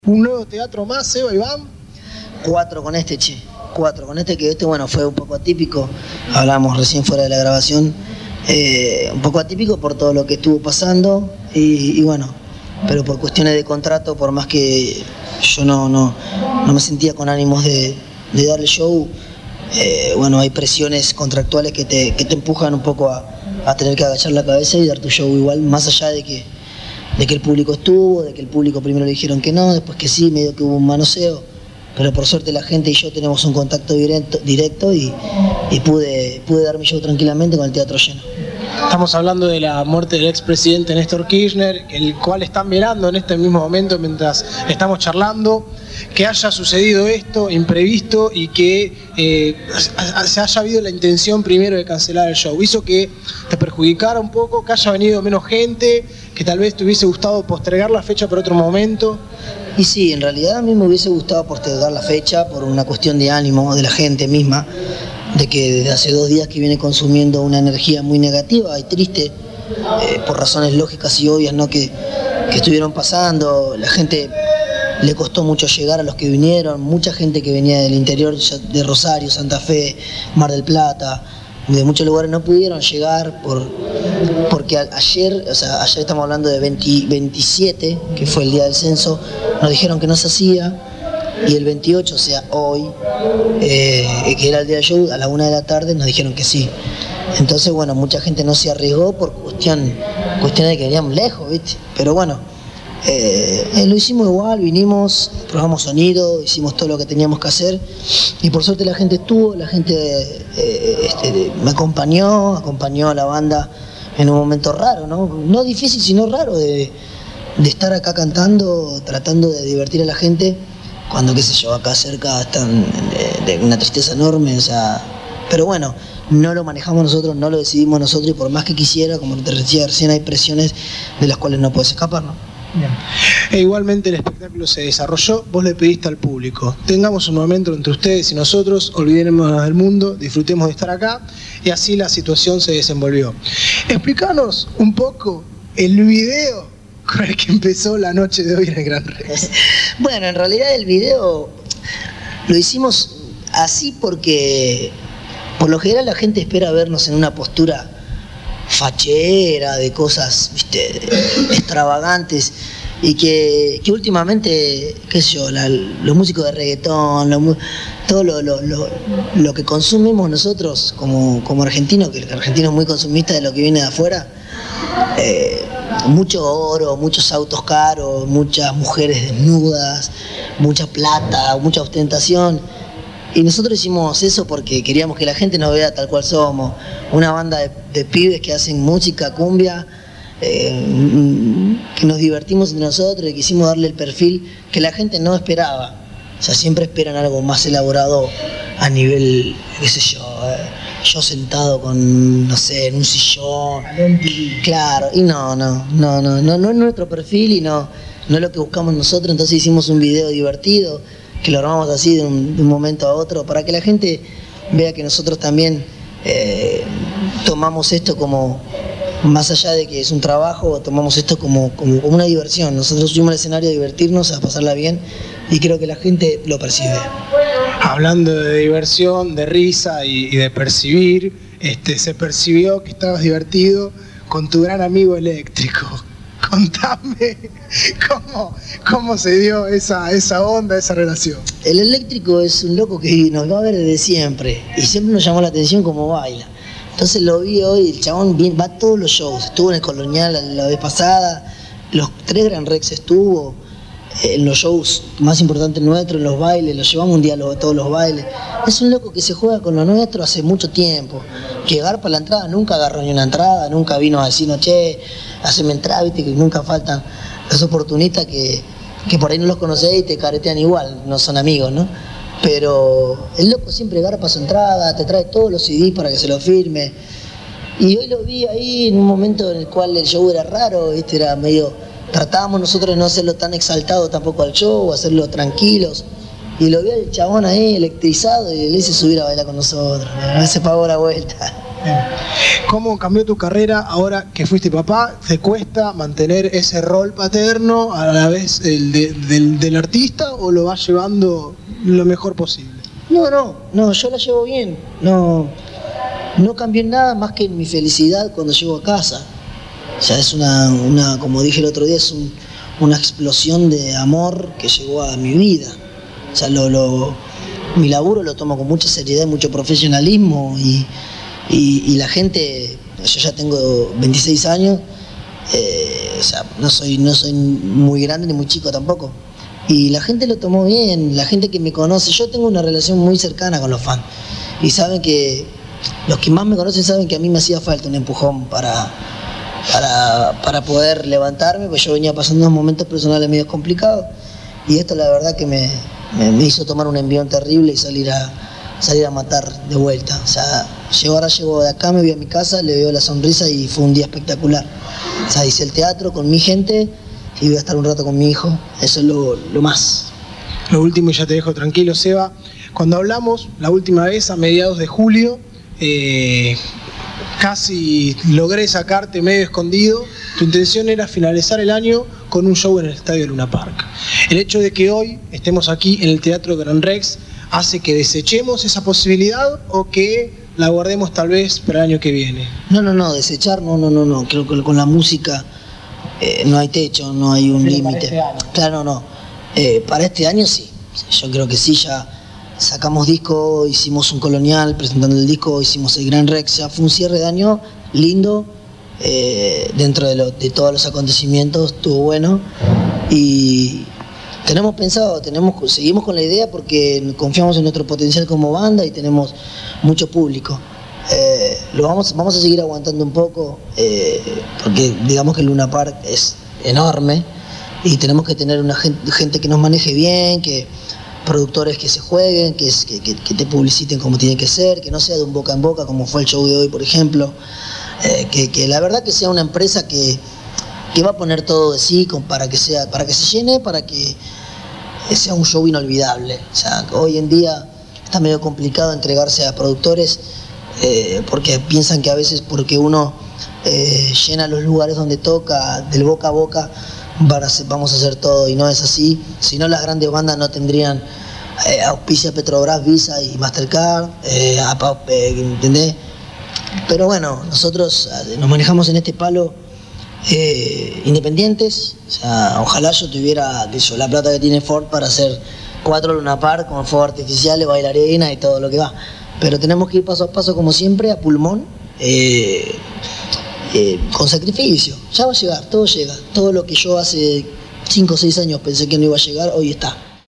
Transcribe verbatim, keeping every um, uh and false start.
Un nuevo teatro más, Seba, Iván. Cuatro con este, che. Cuatro con este, que este, bueno, fue un poco atípico. Hablábamos recién fuera de la grabación. Eh, un poco atípico por todo lo que estuvo pasando. Y, y bueno, pero por cuestiones de contrato, por más que yo no, no, no me sentía con ánimos de, de dar el show, eh, bueno, hay presiones contractuales que te, que te empujan un poco a, a tener que agachar la cabeza y dar tu show igual, más allá de que de que el público estuvo, de que el público primero le dijeron que no, después que sí, medio que hubo un manoseo, pero por suerte la gente y yo tenemos un contacto directo, directo y, y pude, pude dar mi show tranquilamente con el teatro lleno. Estamos hablando de la muerte del expresidente Néstor Kirchner, el cual están mirando en este mismo momento mientras estamos charlando, que haya sucedido esto imprevisto y que eh, se haya habido la intención primero de cancelar el show. Hizo que te perjudicara un poco, que haya venido menos gente, que tal vez te hubiese gustado postergar la fecha por otro momento. Y sí, en realidad a mí me hubiese gustado postergar la fecha por una cuestión de ánimo de la gente misma, de que desde hace dos días que viene consumiendo una energía muy negativa y triste, eh, por razones lógicas y obvias, ¿no? que, que estuvieron pasando. La gente le costó mucho llegar a los que vinieron, mucha gente que venía del interior de Rosario, Santa Fe, Mar del Plata, de muchos lugares no pudieron llegar por, porque a, ayer, o sea, ayer estamos hablando de veinte, veintisiete, que fue el día del censo, nos dijeron que no se hacía, y el veintiocho, o sea, hoy, eh, que era el día del show, a la una de la tarde nos dijeron que sí. Entonces, bueno, mucha gente no se arriesgó por cuestión, cuestión de que veníamos lejos, ¿viste? Pero bueno, eh, lo hicimos igual, vinimos, probamos sonido, hicimos todo lo que teníamos que hacer, y por suerte la gente estuvo, la gente eh, este, me acompañó, acompañó a la banda en un momento raro, ¿no? No difícil, sino raro de, de estar acá cantando, tratando de divertir a la gente, cuando, qué sé yo, acá cerca están de, de una tristeza enorme, o sea, pero bueno, no lo manejamos nosotros, no lo decidimos nosotros, y por más que quisiera, como te decía recién, hay presiones de las cuales no puedes escapar, ¿no? Bien. E igualmente el espectáculo se desarrolló, vos le pediste al público, tengamos un momento entre ustedes y nosotros, olvidémonos del mundo, disfrutemos de estar acá, y así la situación se desenvolvió. Explícanos un poco el video con el que empezó la noche de hoy en el Gran Rex. Bueno, en realidad el video lo hicimos así porque por lo general la gente espera vernos en una postura fachera, de cosas, viste, extravagantes, y que, que últimamente, qué sé yo, la, los músicos de reggaetón, lo, todo lo, lo, lo, lo que consumimos nosotros como, como argentinos, que el argentino es muy consumista de lo que viene de afuera, eh, mucho oro, muchos autos caros, muchas mujeres desnudas, mucha plata, mucha ostentación. Y nosotros hicimos eso porque queríamos que la gente nos vea tal cual somos, una banda de, de pibes que hacen música, cumbia, eh, que nos divertimos entre nosotros y quisimos darle el perfil que la gente no esperaba. O sea, siempre esperan algo más elaborado a nivel, qué sé yo, eh, yo sentado con, no sé, en un sillón. Claro, y no, no, no, no, no, no es nuestro perfil y no, no es lo que buscamos nosotros. Entonces hicimos un video divertido, que lo armamos así de un, de un momento a otro, para que la gente vea que nosotros también eh, tomamos esto como, más allá de que es un trabajo, tomamos esto como, como, como una diversión. Nosotros subimos al escenario a divertirnos, a pasarla bien, y creo que la gente lo percibe. Hablando de diversión, de risa y, y de percibir, este, se percibió que estabas divertido con tu gran amigo Eléctrico. Contame cómo, cómo se dio esa, esa onda, esa relación. El Eléctrico es un loco que nos va a ver desde siempre y siempre nos llamó la atención cómo baila. Entonces lo vi hoy, el chabón va a todos los shows, estuvo en el Colonial la, la vez pasada, los tres Gran Rex estuvo, en los shows más importantes nuestros, en los bailes, lo llevamos un día a todos los bailes. Es un loco que se juega con lo nuestro hace mucho tiempo, que garpa la entrada, nunca agarró ni una entrada, nunca vino a decirnos, che, haceme entrada, viste, que nunca faltan los oportunistas que, que por ahí no los conocés y te caretean igual, no son amigos, ¿no? Pero el loco siempre garpa su entrada, te trae todos los C Ds para que se los firme. Y hoy lo vi ahí en un momento en el cual el show era raro, viste, era medio... Tratábamos nosotros de no hacerlo tan exaltado tampoco al show, hacerlo tranquilos. Y lo vi al chabón ahí electrizado y le hice subir a bailar con nosotros. Me se pagó la vuelta. Bien. ¿Cómo cambió tu carrera ahora que fuiste papá? ¿Te cuesta mantener ese rol paterno a la vez el de, del, del artista o lo vas llevando lo mejor posible? No, no, no, yo la llevo bien. No, no cambió en nada más que en mi felicidad cuando llego a casa. O sea, es una, una como dije el otro día, es un, una explosión de amor que llegó a mi vida. O sea, lo, lo, mi laburo lo tomo con mucha seriedad y mucho profesionalismo y Y, y la gente, yo ya tengo veintiséis años, eh, o sea, no soy, no soy muy grande ni muy chico tampoco. Y la gente lo tomó bien, la gente que me conoce, yo tengo una relación muy cercana con los fans. Y saben que, los que más me conocen saben que a mí me hacía falta un empujón para, para, para poder levantarme, pues yo venía pasando unos momentos personales medio complicados. Y esto la verdad que me, me, me hizo tomar un envión terrible y salir a... salir a matar de vuelta. O sea, llego, ahora llego de acá, me voy a mi casa, le veo la sonrisa y fue un día espectacular. O sea, hice el teatro con mi gente y voy a estar un rato con mi hijo. Eso es lo, lo más. Lo último, y ya te dejo tranquilo, Seba. Cuando hablamos la última vez, a mediados de julio, eh, casi logré sacarte medio escondido. Tu intención era finalizar el año con un show en el Estadio Luna Park. El hecho de que hoy estemos aquí en el Teatro Gran Rex hace que desechemos esa posibilidad o que la guardemos tal vez para el año que viene. No, no, no, desechar, no, no, no, no. Creo que con la música eh, no hay techo, no hay un límite. Este claro, no. Eh, para este año sí. Yo creo que sí, ya sacamos disco, hicimos un colonial presentando el disco, hicimos el Gran Rex, ya fue un cierre de año lindo, eh, dentro de, lo, de todos los acontecimientos, estuvo bueno. Y tenemos pensado, tenemos, seguimos con la idea porque confiamos en nuestro potencial como banda y tenemos mucho público. Eh, lo vamos, vamos a seguir aguantando un poco eh, porque digamos que el Luna Park es enorme y tenemos que tener una gente, gente que nos maneje bien, que productores que se jueguen, que, que, que, que te publiciten como tiene que ser, que no sea de un boca en boca como fue el show de hoy, por ejemplo. Eh, que, que la verdad que sea una empresa que que va a poner todo de sí para que sea, para que se llene, para que sea un show inolvidable. O sea, hoy en día está medio complicado entregarse a productores eh, porque piensan que a veces porque uno eh, llena los lugares donde toca, del boca a boca, vamos a hacer todo, y no es así. Si no, las grandes bandas no tendrían eh, auspicia Petrobras, Visa y Mastercard, eh, ¿entendés? Pero bueno, nosotros nos manejamos en este palo Eh, independientes. O sea, ojalá yo tuviera que yo, la plata que tiene Ford para hacer cuatro Luna Park con fuegos artificiales, bailarina y todo lo que va, pero tenemos que ir paso a paso como siempre, a pulmón, eh, eh, con sacrificio. Ya va a llegar, todo llega, todo lo que yo hace cinco o seis años pensé que no iba a llegar, hoy está.